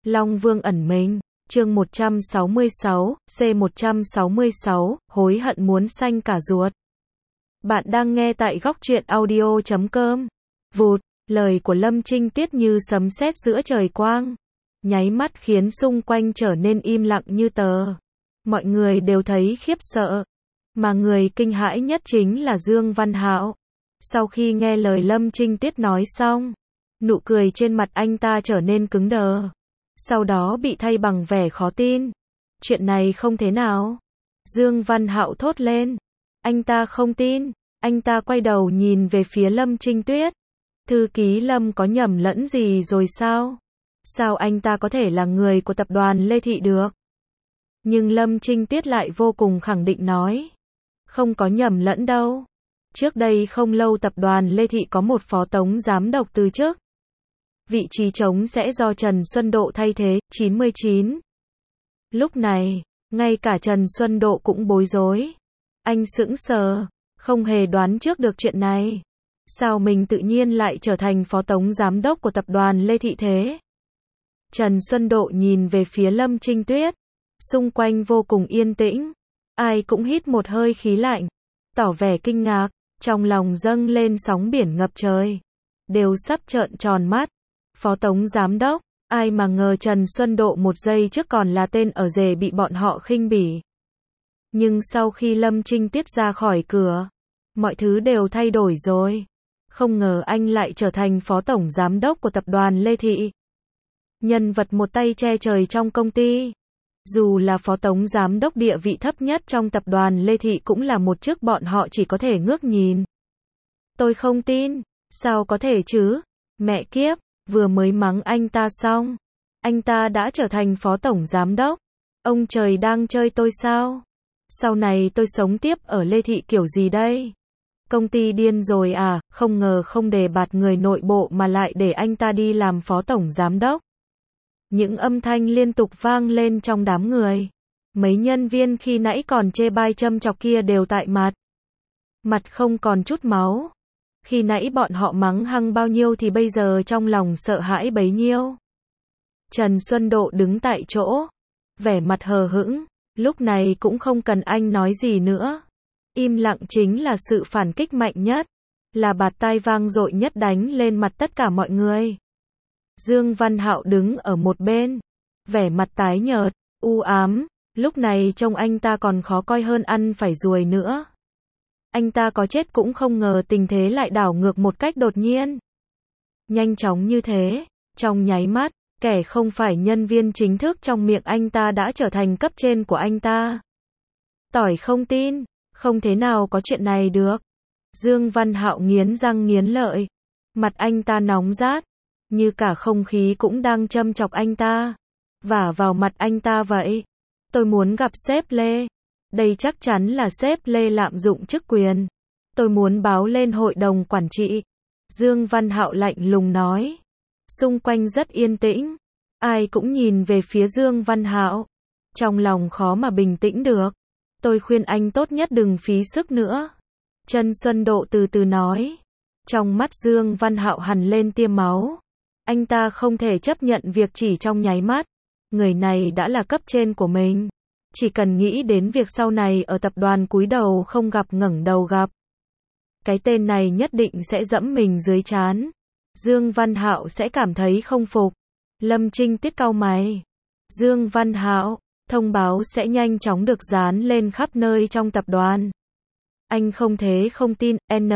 Long Vương ẩn mình, chương 166, C166, hối hận muốn xanh cả ruột. Bạn đang nghe tại góc truyện audio.com. Vụt, lời của Lâm Trinh Tuyết như sấm sét giữa trời quang, nháy mắt khiến xung quanh trở nên im lặng như tờ. Mọi người đều thấy khiếp sợ, mà người kinh hãi nhất chính là Dương Văn Hạo. Sau khi nghe lời Lâm Trinh Tuyết nói xong, nụ cười trên mặt anh ta trở nên cứng đờ, sau đó bị thay bằng vẻ khó tin. Chuyện này không thể nào. Dương Văn Hạo thốt lên. Anh ta không tin. Anh ta quay đầu nhìn về phía Lâm Trinh Tuyết. Thư ký Lâm có nhầm lẫn gì rồi sao? Sao anh ta có thể là người của tập đoàn Lê Thị được? Nhưng Lâm Trinh Tuyết lại vô cùng khẳng định nói. Không có nhầm lẫn đâu. Trước đây không lâu tập đoàn Lê Thị có một phó tổng giám đốc từ chức. Vị trí trống sẽ do Trần Xuân Độ thay thế, 99. Lúc này, ngay cả Trần Xuân Độ cũng bối rối. Anh sững sờ, không hề đoán trước được chuyện này. Sao mình tự nhiên lại trở thành phó tổng giám đốc của tập đoàn Lê Thị thế? Trần Xuân Độ nhìn về phía Lâm Trinh Tuyết. Xung quanh vô cùng yên tĩnh. Ai cũng hít một hơi khí lạnh, tỏ vẻ kinh ngạc, trong lòng dâng lên sóng biển ngập trời. Đều sắp trợn tròn mắt. Phó tổng giám đốc, ai mà ngờ Trần Xuân Độ một giây trước còn là tên ở rể bị bọn họ khinh bỉ. Nhưng sau khi Lâm Trinh Tuyết ra khỏi cửa, mọi thứ đều thay đổi rồi. Không ngờ anh lại trở thành phó tổng giám đốc của tập đoàn Lê Thị. Nhân vật một tay che trời trong công ty. Dù là phó tổng giám đốc địa vị thấp nhất trong tập đoàn Lê Thị cũng là một chức bọn họ chỉ có thể ngước nhìn. Tôi không tin, sao có thể chứ? Mẹ kiếp, vừa mới mắng anh ta xong, anh ta đã trở thành phó tổng giám đốc. Ông trời đang chơi tôi sao? Sau này tôi sống tiếp ở Lê Thị kiểu gì đây? Công ty điên rồi à? Không ngờ không đề bạt người nội bộ mà lại để anh ta đi làm phó tổng giám đốc. Những âm thanh liên tục vang lên trong đám người. Mấy nhân viên khi nãy còn chê bai châm chọc kia đều tại mặt. Mặt không còn chút máu. Khi nãy bọn họ mắng hăng bao nhiêu thì bây giờ trong lòng sợ hãi bấy nhiêu. Trần Xuân Độ đứng tại chỗ, vẻ mặt hờ hững, lúc này cũng không cần anh nói gì nữa. Im lặng chính là sự phản kích mạnh nhất, là bạt tai vang dội nhất đánh lên mặt tất cả mọi người. Dương Văn Hạo đứng ở một bên, vẻ mặt tái nhợt, u ám, lúc này trông anh ta còn khó coi hơn ăn phải ruồi nữa. Anh ta có chết cũng không ngờ tình thế lại đảo ngược một cách đột nhiên. Nhanh chóng như thế, trong nháy mắt, kẻ không phải nhân viên chính thức trong miệng anh ta đã trở thành cấp trên của anh ta. Tỏi không tin, không thể nào có chuyện này được. Dương Văn Hạo nghiến răng nghiến lợi, mặt anh ta nóng rát, như cả không khí cũng đang châm chọc anh ta, vả vào mặt anh ta vậy. Tôi muốn gặp sếp Lê. Đây chắc chắn là sếp Lê lạm dụng chức quyền. Tôi muốn báo lên hội đồng quản trị. Dương Văn Hạo lạnh lùng nói. Xung quanh rất yên tĩnh. Ai cũng nhìn về phía Dương Văn Hạo. Trong lòng khó mà bình tĩnh được. Tôi khuyên anh tốt nhất đừng phí sức nữa. Trần Xuân Độ từ từ nói. Trong mắt Dương Văn Hạo hằn lên tia máu. Anh ta không thể chấp nhận việc chỉ trong nháy mắt. Người này đã là cấp trên của mình. Chỉ cần nghĩ đến việc sau này ở tập đoàn cúi đầu không gặp ngẩng đầu gặp. Cái tên này nhất định sẽ dẫm mình dưới trán. Dương Văn Hạo sẽ cảm thấy không phục. Lâm Trinh Tuyết cau mày. Dương Văn Hạo, thông báo sẽ nhanh chóng được dán lên khắp nơi trong tập đoàn. Anh không thế không tin,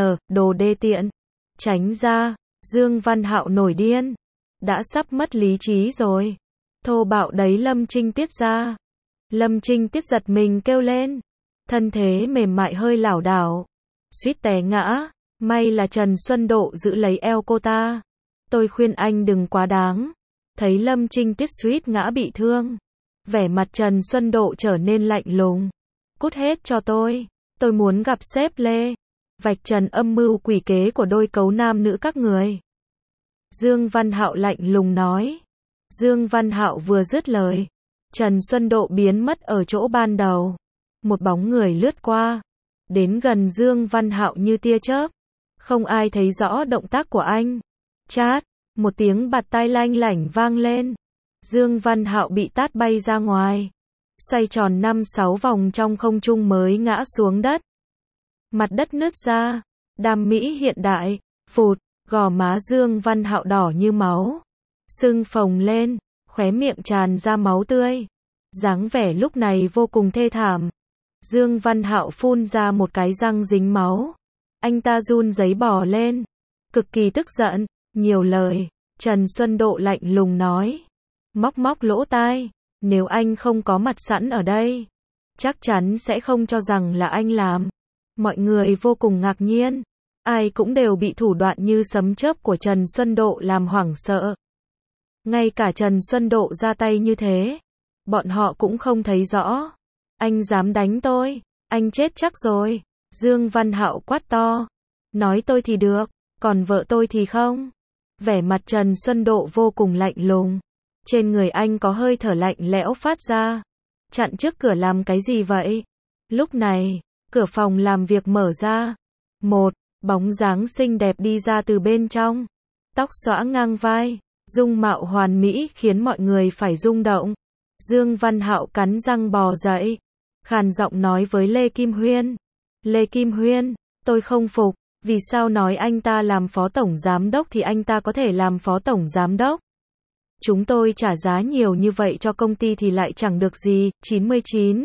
đồ đê tiện. Tránh ra, Dương Văn Hạo nổi điên. Đã sắp mất lý trí rồi. Thô bạo đấy Lâm Trinh Tuyết ra. Lâm Trinh Tuyết giật mình kêu lên. Thân thế mềm mại hơi lảo đảo. Suýt té ngã. May là Trần Xuân Độ giữ lấy eo cô ta. Tôi khuyên anh đừng quá đáng. Thấy Lâm Trinh Tuyết suýt ngã bị thương. Vẻ mặt Trần Xuân Độ trở nên lạnh lùng. Cút hết cho tôi. Tôi muốn gặp sếp Lê. Vạch trần âm mưu quỷ kế của đôi cấu nam nữ các người. Dương Văn Hạo lạnh lùng nói. Dương Văn Hạo vừa dứt lời, Trần Xuân Độ biến mất ở chỗ ban đầu. Một bóng người lướt qua, đến gần Dương Văn Hạo như tia chớp. Không ai thấy rõ động tác của anh. Chát, một tiếng bạt tai lanh lảnh vang lên. Dương Văn Hạo bị tát bay ra ngoài. Xoay tròn 5-6 vòng trong không trung mới ngã xuống đất. Mặt đất nứt ra. Đam mỹ hiện đại. Phụt, gò má Dương Văn Hạo đỏ như máu. Sưng phồng lên, khóe miệng tràn ra máu tươi. Dáng vẻ lúc này vô cùng thê thảm. Dương Văn Hạo phun ra một cái răng dính máu. Anh ta run rẩy bò lên. Cực kỳ tức giận, nhiều lời. Trần Xuân Độ lạnh lùng nói. Móc móc lỗ tai. Nếu anh không có mặt sẵn ở đây, chắc chắn sẽ không cho rằng là anh làm. Mọi người vô cùng ngạc nhiên. Ai cũng đều bị thủ đoạn như sấm chớp của Trần Xuân Độ làm hoảng sợ. Ngay cả Trần Xuân Độ ra tay như thế, bọn họ cũng không thấy rõ. Anh dám đánh tôi, anh chết chắc rồi. Dương Văn Hạo quát to. Nói tôi thì được, còn vợ tôi thì không. Vẻ mặt Trần Xuân Độ vô cùng lạnh lùng. Trên người anh có hơi thở lạnh lẽo phát ra. Chặn trước cửa làm cái gì vậy? Lúc này, cửa phòng làm việc mở ra. Một bóng dáng xinh đẹp đi ra từ bên trong. Tóc xõa ngang vai, dung mạo hoàn mỹ khiến mọi người phải rung động. Dương Văn Hạo cắn răng bò dậy, khàn giọng nói với Lê Kim Huyên. Lê Kim Huyên, tôi không phục, vì sao nói anh ta làm phó tổng giám đốc thì anh ta có thể làm phó tổng giám đốc? Chúng tôi trả giá nhiều như vậy cho công ty thì lại chẳng được gì. 99.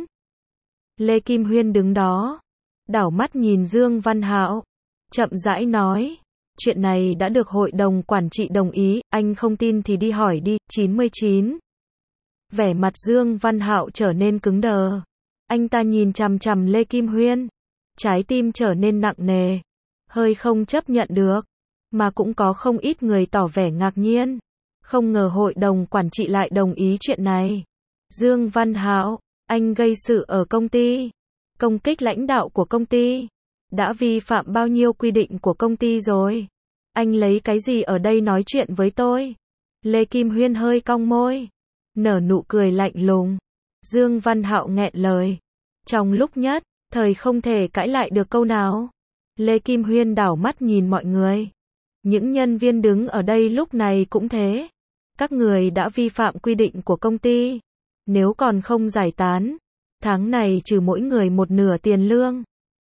Lê Kim Huyên đứng đó, đảo mắt nhìn Dương Văn Hạo, chậm rãi nói. Chuyện này đã được hội đồng quản trị đồng ý, anh không tin thì đi hỏi đi. 99. Vẻ mặt Dương Văn Hạo trở nên cứng đờ. Anh ta nhìn chằm chằm Lê Kim Huyên. Trái tim trở nên nặng nề. Hơi không chấp nhận được. Mà cũng có không ít người tỏ vẻ ngạc nhiên. Không ngờ hội đồng quản trị lại đồng ý chuyện này. Dương Văn Hạo, anh gây sự ở công ty. Công kích lãnh đạo của công ty. Đã vi phạm bao nhiêu quy định của công ty rồi? Anh lấy cái gì ở đây nói chuyện với tôi? Lê Kim Huyên hơi cong môi, nở nụ cười lạnh lùng. Dương Văn Hạo nghẹn lời. Trong lúc nhất thời không thể cãi lại được câu nào. Lê Kim Huyên đảo mắt nhìn mọi người. Những nhân viên đứng ở đây lúc này cũng thế. Các người đã vi phạm quy định của công ty. Nếu còn không giải tán, tháng này trừ mỗi người một nửa tiền lương.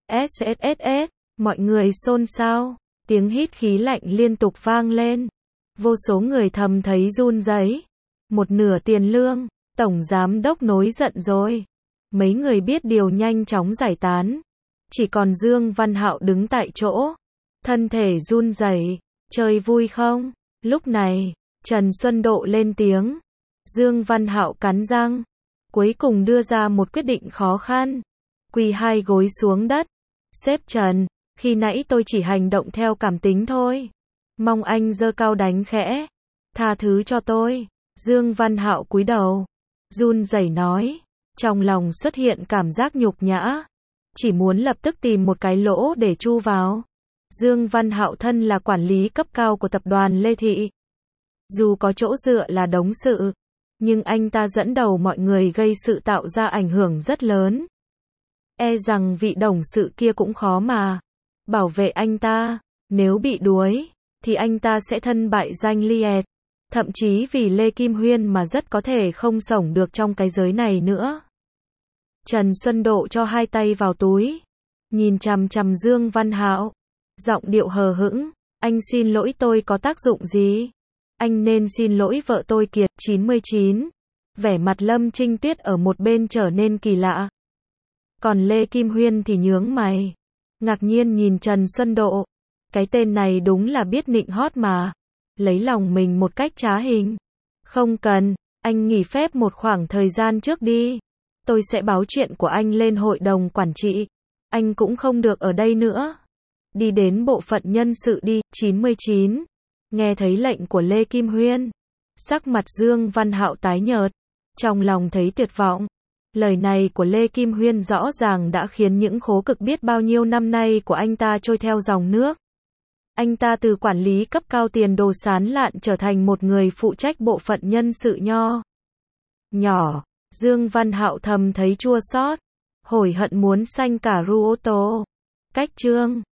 SSSS, mọi người xôn xao. Tiếng hít khí lạnh liên tục vang lên. Vô số người thầm thấy run rẩy. Một nửa tiền lương, tổng giám đốc nổi giận rồi. Mấy người biết điều nhanh chóng giải tán. Chỉ còn Dương Văn Hạo đứng tại chỗ, thân thể run rẩy. Chơi vui không? Lúc này, Trần Xuân Độ lên tiếng. Dương Văn Hạo cắn răng, cuối cùng đưa ra một quyết định khó khăn. Quỳ hai gối xuống đất. Sếp Trần, khi nãy tôi chỉ hành động theo cảm tính thôi. Mong anh giơ cao đánh khẽ. Tha thứ cho tôi. Dương Văn Hạo cúi đầu, run rẩy nói. Trong lòng xuất hiện cảm giác nhục nhã. Chỉ muốn lập tức tìm một cái lỗ để chui vào. Dương Văn Hạo thân là quản lý cấp cao của tập đoàn Lê Thị. Dù có chỗ dựa là đống sự, nhưng anh ta dẫn đầu mọi người gây sự tạo ra ảnh hưởng rất lớn. E rằng vị đồng sự kia cũng khó mà bảo vệ anh ta. Nếu bị đuối, thì anh ta sẽ thân bại danh liệt. Thậm chí vì Lê Kim Huyên mà rất có thể không sống được trong cái giới này nữa. Trần Xuân Độ cho hai tay vào túi, nhìn chằm chằm Dương Văn Hạo, giọng điệu hờ hững. Anh xin lỗi tôi có tác dụng gì? Anh nên xin lỗi vợ tôi kiệt. 99. Vẻ mặt Lâm Trinh Tuyết ở một bên trở nên kỳ lạ. Còn Lê Kim Huyên thì nhướng mày, ngạc nhiên nhìn Trần Xuân Độ. Cái tên này đúng là biết nịnh hót mà. Lấy lòng mình một cách trá hình. Không cần, anh nghỉ phép một khoảng thời gian trước đi. Tôi sẽ báo chuyện của anh lên hội đồng quản trị. Anh cũng không được ở đây nữa. Đi đến bộ phận nhân sự đi. 99. Nghe thấy lệnh của Lê Kim Huyên, sắc mặt Dương Văn Hạo tái nhợt, trong lòng thấy tuyệt vọng. Lời này của Lê Kim Huyên rõ ràng đã khiến những khổ cực biết bao nhiêu năm nay của anh ta trôi theo dòng nước. Anh ta từ quản lý cấp cao tiền đồ sán lạn trở thành một người phụ trách bộ phận nhân sự nhỏ. Dương Văn Hạo thầm thấy chua xót, hối hận muốn xanh cả ru ô tô. Cách chương